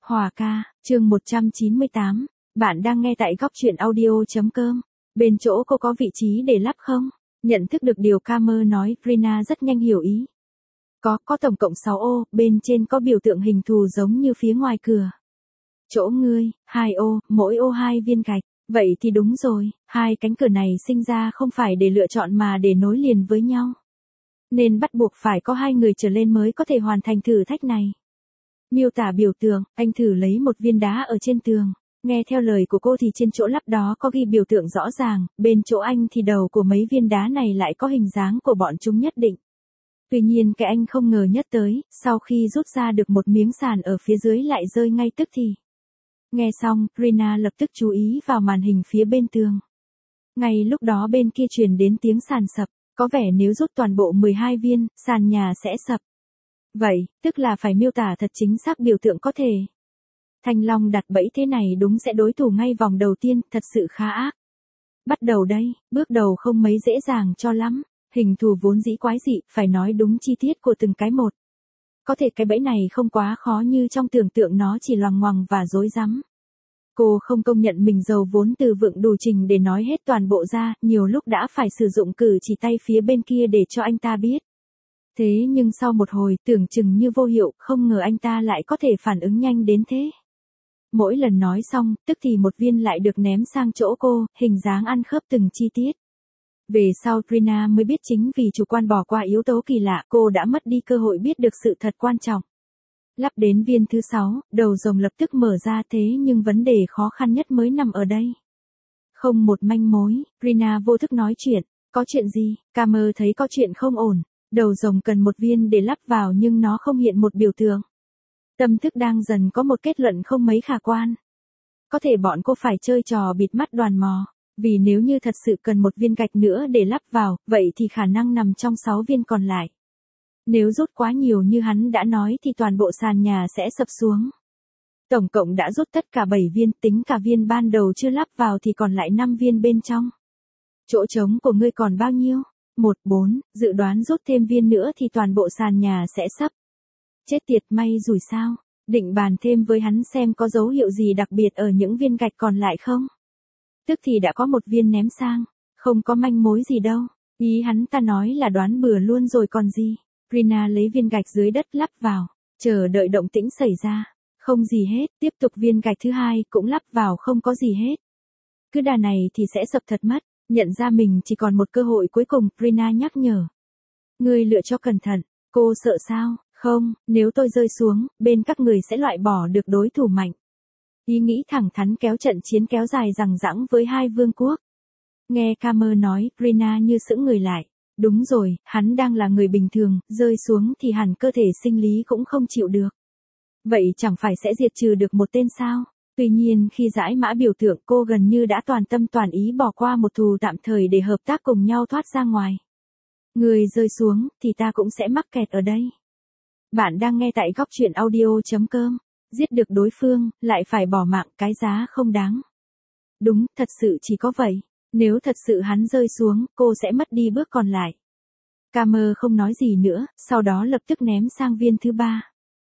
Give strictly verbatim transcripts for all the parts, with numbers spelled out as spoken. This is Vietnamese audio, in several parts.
Hòa ca, chương một trăm chín mươi tám. Bạn đang nghe tại góc truyện audio.com. Bên chỗ cô có vị trí để lắp không? Nhận thức được điều Camer nói, Rina rất nhanh hiểu ý. Có, có tổng cộng sáu ô, bên trên có biểu tượng hình thù giống như phía ngoài cửa. Chỗ ngươi, hai ô, mỗi ô hai viên gạch. Vậy thì đúng rồi, hai cánh cửa này sinh ra không phải để lựa chọn mà để nối liền với nhau. Nên bắt buộc phải có hai người trở lên mới có thể hoàn thành thử thách này. Miêu tả biểu tượng, anh thử lấy một viên đá ở trên tường. Nghe theo lời của cô thì trên chỗ lắp đó có ghi biểu tượng rõ ràng, bên chỗ anh thì đầu của mấy viên đá này lại có hình dáng của bọn chúng nhất định. Tuy nhiên cái anh không ngờ nhất tới, sau khi rút ra được một miếng sàn ở phía dưới lại rơi ngay tức thì. Nghe xong, Rina lập tức chú ý vào màn hình phía bên tường. Ngay lúc đó bên kia truyền đến tiếng sàn sập, có vẻ nếu rút toàn bộ mười hai viên, sàn nhà sẽ sập. Vậy, tức là phải miêu tả thật chính xác biểu tượng có thể. Thanh Long đặt bẫy thế này đúng sẽ đối thủ ngay vòng đầu tiên, thật sự khá ác. Bắt đầu đây, bước đầu không mấy dễ dàng cho lắm, hình thù vốn dĩ quái dị, phải nói đúng chi tiết của từng cái một. Có thể cái bẫy này không quá khó như trong tưởng tượng, nó chỉ loằng ngoằng và rối rắm. Cô không công nhận mình giàu vốn từ vựng đủ trình để nói hết toàn bộ ra, nhiều lúc đã phải sử dụng cử chỉ tay phía bên kia để cho anh ta biết. Thế nhưng sau một hồi tưởng chừng như vô hiệu, không ngờ anh ta lại có thể phản ứng nhanh đến thế. Mỗi lần nói xong, tức thì một viên lại được ném sang chỗ cô, hình dáng ăn khớp từng chi tiết. Về sau Rina mới biết chính vì chủ quan bỏ qua yếu tố kỳ lạ, cô đã mất đi cơ hội biết được sự thật quan trọng. Lắp đến viên thứ sáu, đầu rồng lập tức mở ra, thế nhưng vấn đề khó khăn nhất mới nằm ở đây. Không một manh mối, Rina vô thức nói chuyện, có chuyện gì? Camer thấy có chuyện không ổn. Đầu rồng cần một viên để lắp vào nhưng nó không hiện một biểu tượng. Tâm thức đang dần có một kết luận không mấy khả quan. Có thể bọn cô phải chơi trò bịt mắt đoán mò, vì nếu như thật sự cần một viên gạch nữa để lắp vào, vậy thì khả năng nằm trong sáu viên còn lại. Nếu rút quá nhiều như hắn đã nói thì toàn bộ sàn nhà sẽ sập xuống. Tổng cộng đã rút tất cả bảy viên, tính cả viên ban đầu chưa lắp vào thì còn lại năm viên bên trong. Chỗ trống của ngươi còn bao nhiêu? một, bốn, dự đoán rút thêm viên nữa thì toàn bộ sàn nhà sẽ sắp. Chết tiệt, may rủi sao? Định bàn thêm với hắn xem có dấu hiệu gì đặc biệt ở những viên gạch còn lại không? Tức thì đã có một viên ném sang, không có manh mối gì đâu. Ý hắn ta nói là đoán bừa luôn rồi còn gì. Rina lấy viên gạch dưới đất lắp vào, chờ đợi động tĩnh xảy ra. Không gì hết, tiếp tục viên gạch thứ hai cũng lắp vào, không có gì hết. Cứ đà này thì sẽ sập thật mất. Nhận ra mình chỉ còn một cơ hội cuối cùng, Rina nhắc nhở. Ngươi lựa cho cẩn thận, cô sợ sao? Không, nếu tôi rơi xuống, bên các người sẽ loại bỏ được đối thủ mạnh. Ý nghĩ thẳng thắn kéo trận chiến kéo dài rằng rẵng với hai vương quốc. Nghe Camer nói, Rina như sững người lại. Đúng rồi, hắn đang là người bình thường, rơi xuống thì hẳn cơ thể sinh lý cũng không chịu được. Vậy chẳng phải sẽ diệt trừ được một tên sao? Tuy nhiên khi giải mã biểu tượng, cô gần như đã toàn tâm toàn ý bỏ qua một thù tạm thời để hợp tác cùng nhau thoát ra ngoài. Người rơi xuống, thì ta cũng sẽ mắc kẹt ở đây. Bạn đang nghe tại góc truyện audio.com. Giết được đối phương, lại phải bỏ mạng, cái giá không đáng. Đúng, thật sự chỉ có vậy. Nếu thật sự hắn rơi xuống, cô sẽ mất đi bước còn lại. Camer không nói gì nữa, sau đó lập tức ném sang viên thứ ba.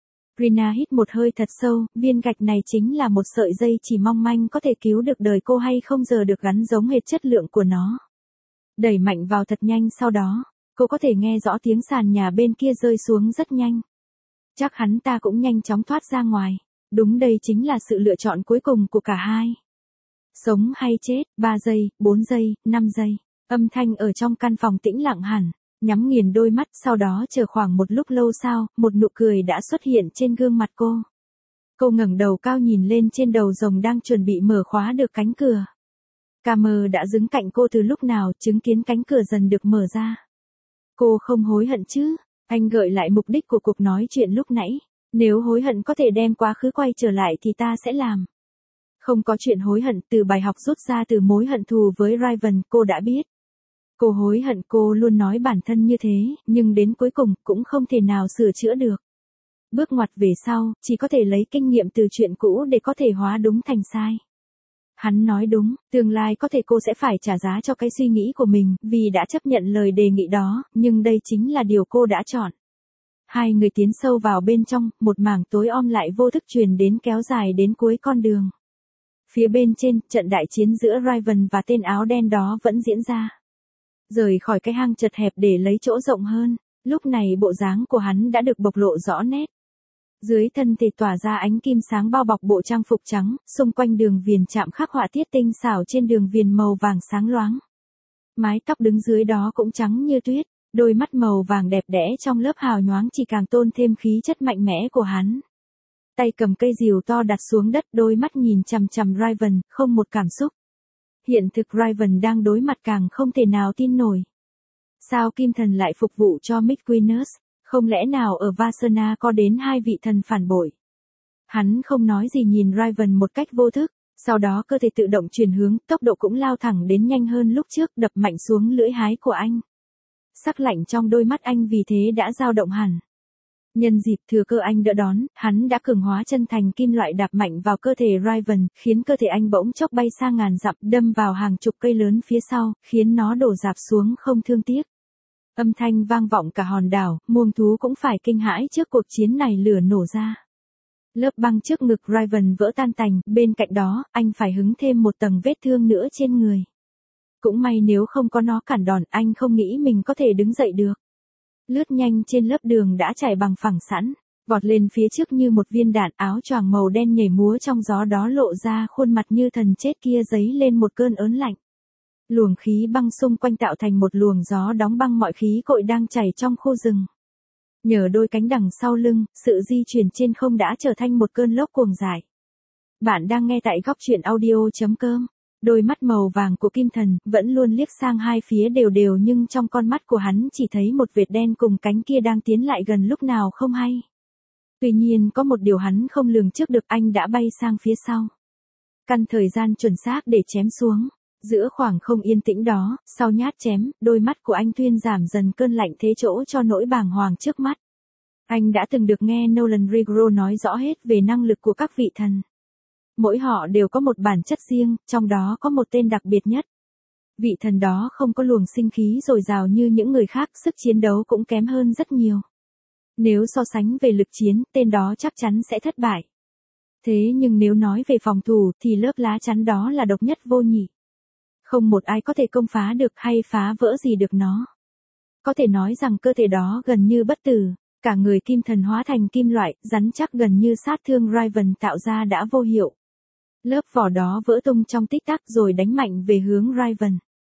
Rina hít một hơi thật sâu, viên gạch này chính là một sợi dây chỉ mong manh có thể cứu được đời cô hay không giờ được gắn giống hệt chất lượng của nó. Đẩy mạnh vào thật nhanh, sau đó, cô có thể nghe rõ tiếng sàn nhà bên kia rơi xuống rất nhanh. Chắc hắn ta cũng nhanh chóng thoát ra ngoài. Đúng, đây chính là sự lựa chọn cuối cùng của cả hai. Sống hay chết, ba giây, bốn giây, năm giây. Âm thanh ở trong căn phòng tĩnh lặng hẳn. Nhắm nghiền đôi mắt, sau đó chờ khoảng một lúc lâu sau, một nụ cười đã xuất hiện trên gương mặt cô. Cô ngẩng đầu cao nhìn lên trên đầu rồng đang chuẩn bị mở khóa được cánh cửa. Camer đã đứng cạnh cô từ lúc nào, chứng kiến cánh cửa dần được mở ra. Cô không hối hận chứ? Anh gợi lại mục đích của cuộc nói chuyện lúc nãy. Nếu hối hận có thể đem quá khứ quay trở lại thì ta sẽ làm. Không có chuyện hối hận, từ bài học rút ra từ mối hận thù với Raven, cô đã biết. Cô hối hận, cô luôn nói bản thân như thế, nhưng đến cuối cùng cũng không thể nào sửa chữa được. Bước ngoặt về sau, chỉ có thể lấy kinh nghiệm từ chuyện cũ để có thể hóa đúng thành sai. Hắn nói đúng, tương lai có thể cô sẽ phải trả giá cho cái suy nghĩ của mình, vì đã chấp nhận lời đề nghị đó, nhưng đây chính là điều cô đã chọn. Hai người tiến sâu vào bên trong, một mảng tối om lại vô thức truyền đến kéo dài đến cuối con đường. Phía bên trên, trận đại chiến giữa Raven và tên áo đen đó vẫn diễn ra. Rời khỏi cái hang chật hẹp để lấy chỗ rộng hơn, lúc này bộ dáng của hắn đã được bộc lộ rõ nét. Dưới thân thể tỏa ra ánh kim sáng bao bọc bộ trang phục trắng, xung quanh đường viền chạm khắc họa tiết tinh xảo trên đường viền màu vàng sáng loáng. Mái tóc đứng dưới đó cũng trắng như tuyết, đôi mắt màu vàng đẹp đẽ trong lớp hào nhoáng chỉ càng tôn thêm khí chất mạnh mẽ của hắn. Tay cầm cây rìu to đặt xuống đất, đôi mắt nhìn chằm chằm Raven, không một cảm xúc. Hiện thực Raven đang đối mặt càng không thể nào tin nổi. Sao Kim Thần lại phục vụ cho McQueenus? Không lẽ nào ở Vasana có đến hai vị thần phản bội? Hắn không nói gì nhìn Raven một cách vô thức, sau đó cơ thể tự động chuyển hướng, tốc độ cũng lao thẳng đến nhanh hơn lúc trước, đập mạnh xuống lưỡi hái của anh. Sắc lạnh trong đôi mắt anh vì thế đã dao động hẳn. Nhân dịp thừa cơ anh đỡ đón, hắn đã cường hóa chân thành kim loại đạp mạnh vào cơ thể Raven, khiến cơ thể anh bỗng chốc bay xa ngàn dặm, đâm vào hàng chục cây lớn phía sau, khiến nó đổ rạp xuống không thương tiếc. Âm thanh vang vọng cả hòn đảo, muông thú cũng phải kinh hãi trước cuộc chiến này lửa nổ ra. Lớp băng trước ngực Raven vỡ tan tành, bên cạnh đó, anh phải hứng thêm một tầng vết thương nữa trên người. Cũng may nếu không có nó cản đòn, anh không nghĩ mình có thể đứng dậy được. Lướt nhanh trên lớp đường đã trải bằng phẳng sẵn, vọt lên phía trước như một viên đạn, áo choàng màu đen nhảy múa trong gió đó lộ ra khuôn mặt như thần chết kia dấy lên một cơn ớn lạnh. Luồng khí băng xung quanh tạo thành một luồng gió đóng băng mọi khí cội đang chảy trong khu rừng. Nhờ đôi cánh đằng sau lưng, sự di chuyển trên không đã trở thành một cơn lốc cuồng dại. Bạn đang nghe tại góc truyện audio chấm com. Đôi mắt màu vàng của Kim Thần vẫn luôn liếc sang hai phía đều đều, nhưng trong con mắt của hắn chỉ thấy một vệt đen cùng cánh kia đang tiến lại gần lúc nào không hay. Tuy nhiên có một điều hắn không lường trước được, anh đã bay sang phía sau. Căn thời gian chuẩn xác để chém xuống. Giữa khoảng không yên tĩnh đó, sau nhát chém, đôi mắt của anh thuyên giảm dần cơn lạnh thế chỗ cho nỗi bàng hoàng trước mắt. Anh đã từng được nghe Nolan Rigro nói rõ hết về năng lực của các vị thần. Mỗi họ đều có một bản chất riêng, trong đó có một tên đặc biệt nhất. Vị thần đó không có luồng sinh khí dồi dào như những người khác, sức chiến đấu cũng kém hơn rất nhiều. Nếu so sánh về lực chiến, tên đó chắc chắn sẽ thất bại. Thế nhưng nếu nói về phòng thủ thì lớp lá chắn đó là độc nhất vô nhị. Không một ai có thể công phá được hay phá vỡ gì được nó. Có thể nói rằng cơ thể đó gần như bất tử, cả người Kim Thần hóa thành kim loại, rắn chắc gần như sát thương Raven tạo ra đã vô hiệu. Lớp vỏ đó vỡ tung trong tích tắc rồi đánh mạnh về hướng Raven.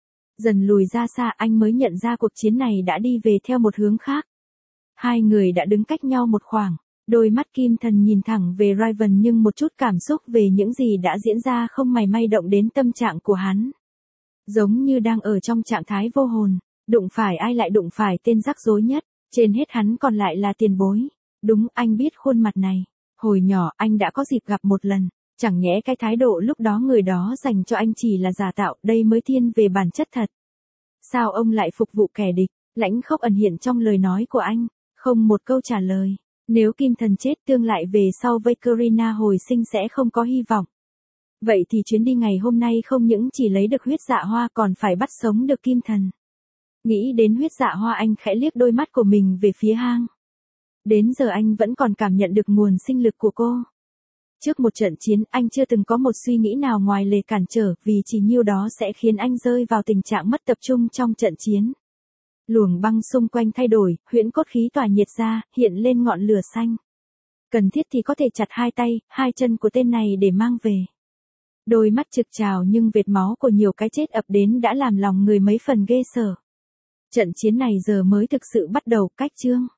Dần lùi ra xa, anh mới nhận ra cuộc chiến này đã đi về theo một hướng khác. Hai người đã đứng cách nhau một khoảng, đôi mắt Kim Thần nhìn thẳng về Raven nhưng một chút cảm xúc về những gì đã diễn ra không mảy may động đến tâm trạng của hắn. Giống như đang ở trong trạng thái vô hồn, đụng phải ai lại đụng phải tên rắc rối nhất, trên hết hắn còn lại là tiền bối. Đúng, anh biết khuôn mặt này. Hồi nhỏ anh đã có dịp gặp một lần. Chẳng nhẽ cái thái độ lúc đó người đó dành cho anh chỉ là giả tạo, đây mới thiên về bản chất thật. Sao ông lại phục vụ kẻ địch? Lãnh khốc ẩn hiện trong lời nói của anh, không một câu trả lời. Nếu Kim Thần chết, tương lại về sau với Karina hồi sinh sẽ không có hy vọng. Vậy thì chuyến đi ngày hôm nay không những chỉ lấy được huyết dạ hoa còn phải bắt sống được Kim Thần. Nghĩ đến huyết dạ hoa, anh khẽ liếc đôi mắt của mình về phía hang. Đến giờ anh vẫn còn cảm nhận được nguồn sinh lực của cô. Trước một trận chiến, anh chưa từng có một suy nghĩ nào ngoài lề cản trở, vì chỉ nhiêu đó sẽ khiến anh rơi vào tình trạng mất tập trung trong trận chiến. Luồng băng xung quanh thay đổi, huyễn cốt khí tỏa nhiệt ra, hiện lên ngọn lửa xanh. Cần thiết thì có thể chặt hai tay, hai chân của tên này để mang về. Đôi mắt trực trào nhưng vệt máu của nhiều cái chết ập đến đã làm lòng người mấy phần ghê sợ. Trận chiến này giờ mới thực sự bắt đầu, cách chương.